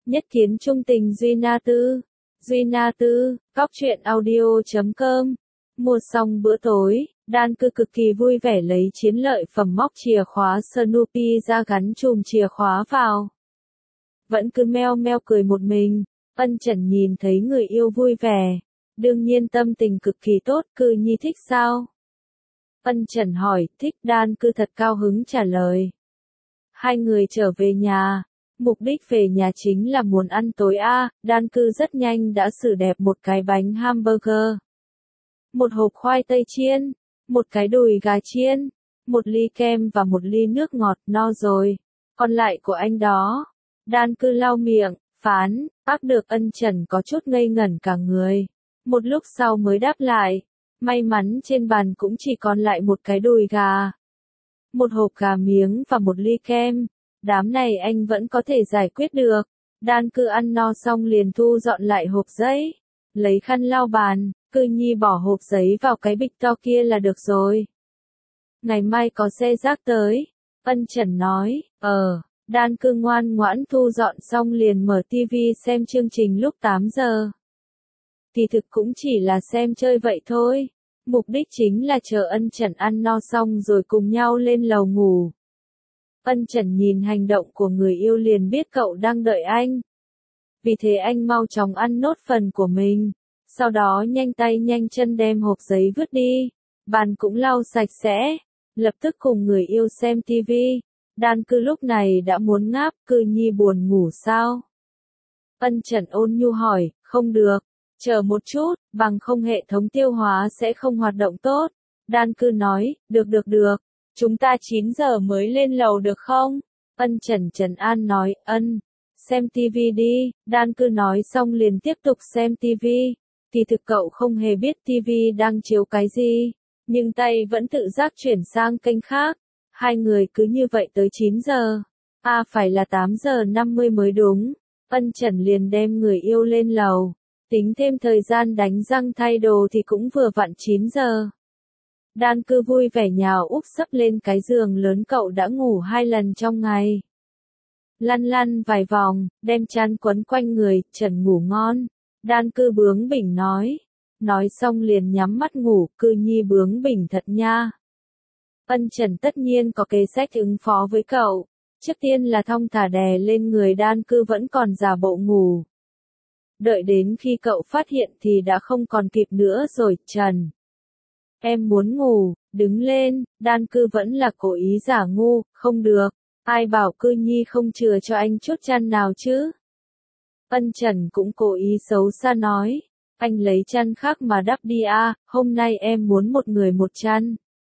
Nhất kiến trung tình Duy Na Tư. Duy Na Tư, Cóc truyện audio.com. Mua xong bữa tối, Đan Cư cực kỳ vui vẻ lấy chiến lợi phẩm móc chìa khóa Snoopy ra gắn chùm chìa khóa vào. Vẫn cứ meo meo cười một mình, Ân Trần nhìn thấy người yêu vui vẻ. Đương nhiên tâm tình cực kỳ tốt, Cư Nhi thích sao? Ân Trần hỏi, thích. Đan Cư thật cao hứng trả lời. Hai người trở về nhà. Mục đích về nhà chính là muốn ăn tối Đan Cư rất nhanh đã xử đẹp một cái bánh hamburger, một hộp khoai tây chiên, một cái đùi gà chiên, một ly kem và một ly nước ngọt. No rồi, còn lại của anh đó. Đan Cư lau miệng, phán, được. Ân Trần có chút ngây ngẩn cả người. Một lúc sau mới đáp lại, may mắn trên bàn cũng chỉ còn lại một cái đùi gà, một hộp gà miếng và một ly kem. Đám này anh vẫn có thể giải quyết được. Đan Cư ăn no xong liền thu dọn lại hộp giấy, lấy khăn lau bàn. Cư Nhi bỏ hộp giấy vào cái bịch to kia là được rồi. Ngày mai có xe rác tới. Ân Trần nói. Đan Cư ngoan ngoãn thu dọn xong liền mở tivi xem chương trình lúc 8 giờ. Thì thực cũng chỉ là xem chơi vậy thôi. Mục đích chính là chờ Ân Trần ăn no xong rồi cùng nhau lên lầu ngủ. Ân Trần nhìn hành động của người yêu liền biết cậu đang đợi anh. Vì thế anh mau chóng ăn nốt phần của mình. Sau đó nhanh tay nhanh chân đem hộp giấy vứt đi. Bàn cũng lau sạch sẽ. Lập tức cùng người yêu xem tivi. Đan Cư lúc này đã muốn ngáp. Cư Nhi buồn ngủ sao? Ân Trần ôn nhu hỏi. Không được. Chờ một chút, bằng không hệ thống tiêu hóa sẽ không hoạt động tốt. Đan Cư nói. Được. Chúng ta 9 giờ mới lên lầu được không? Ân Trần trấn an nói. Xem tivi đi. Đan Cư nói xong liền tiếp tục xem tivi. Thì thực cậu không hề biết tivi đang chiếu cái gì, nhưng tay vẫn tự giác chuyển sang kênh khác. Hai người cứ như vậy tới 9 giờ. Phải là 8 giờ 50 mới đúng. Ân Trần liền đem người yêu lên lầu. Tính thêm thời gian đánh răng thay đồ thì cũng vừa vặn 9 giờ. Đan Cư vui vẻ nhào úp sấp lên cái giường lớn cậu đã ngủ 2 lần trong ngày. Lăn vài vòng, đem chăn quấn quanh người. Trần ngủ ngon. Đan Cư bướng bỉnh nói. Nói xong liền nhắm mắt ngủ. Cư Nhi bướng bỉnh thật nha. Ân Trần tất nhiên có kế sách ứng phó với cậu. Trước tiên là thong thả đè lên người Đan Cư vẫn còn giả bộ ngủ. Đợi đến khi cậu phát hiện thì đã không còn kịp nữa rồi. Trần, em muốn ngủ, đứng lên. Đan Cư vẫn là cố ý giả ngu. Không được, ai bảo Cư Nhi không chừa cho anh chút chăn nào chứ? Ân Trần cũng cố ý xấu xa nói. Anh lấy chăn khác mà đắp đi hôm nay em muốn một người một chăn.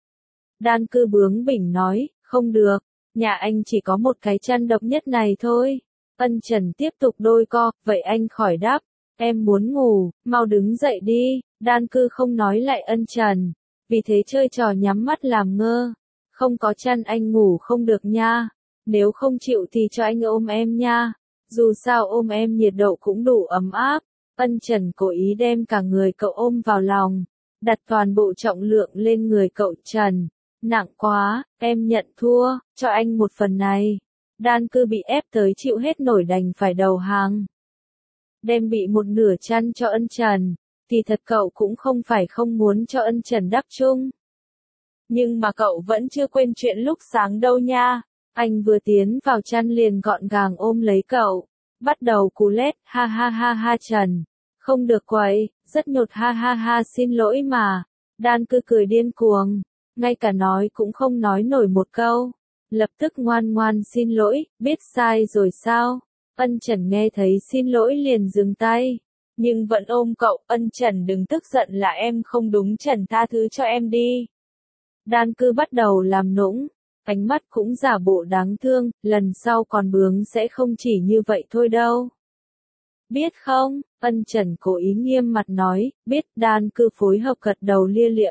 Đan Cư bướng bỉnh nói. Không được, nhà anh chỉ có một cái chăn độc nhất này thôi. Ân Trần tiếp tục đôi co. Vậy anh khỏi đắp. Em muốn ngủ, mau đứng dậy đi. Đan Cư không nói lại Ân Trần. Vì thế chơi trò nhắm mắt làm ngơ. Không có chăn anh ngủ không được nha. Nếu không chịu thì cho anh ôm em nha. Dù sao ôm em nhiệt độ cũng đủ ấm áp. Ân Trần cố ý đem cả người cậu ôm vào lòng. Đặt toàn bộ trọng lượng lên người cậu. Trần, nặng quá, em nhận thua, cho anh một phần này. Đan Cư bị ép tới chịu hết nổi đành phải đầu hàng. Đem bị một nửa chăn cho Ân Trần. Thì thật cậu cũng không phải không muốn cho Ân Trần đắp chung. Nhưng mà cậu vẫn chưa quên chuyện lúc sáng đâu nha. Anh vừa tiến vào chăn liền gọn gàng ôm lấy cậu. Bắt đầu cú lét. Ha Trần. Không được quậy, rất nhột. Ha xin lỗi mà. Đan Cư cười điên cuồng. Ngay cả nói cũng không nói nổi một câu. Lập tức ngoan xin lỗi. Biết sai rồi sao? Ân Trần nghe thấy xin lỗi liền dừng tay. Nhưng vẫn ôm cậu. Ân Trần đừng tức giận là em không đúng. Trần tha thứ cho em đi. Đan Cư bắt đầu làm nũng. Ánh mắt cũng giả bộ đáng thương. Lần sau còn bướng sẽ không chỉ như vậy thôi đâu. Biết không? Ân Trần cố ý nghiêm mặt nói. Biết. Đan Cư phối hợp gật đầu lia lịa.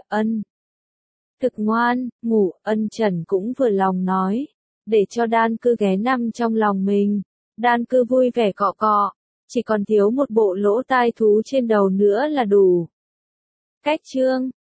Thực ngoan, ngủ. Ân Trần cũng vừa lòng nói. Để cho Đan Cư ghé nằm trong lòng mình. Đan Cư vui vẻ cọ cọ. Chỉ còn thiếu một bộ lỗ tai thú trên đầu nữa là đủ. Cách chương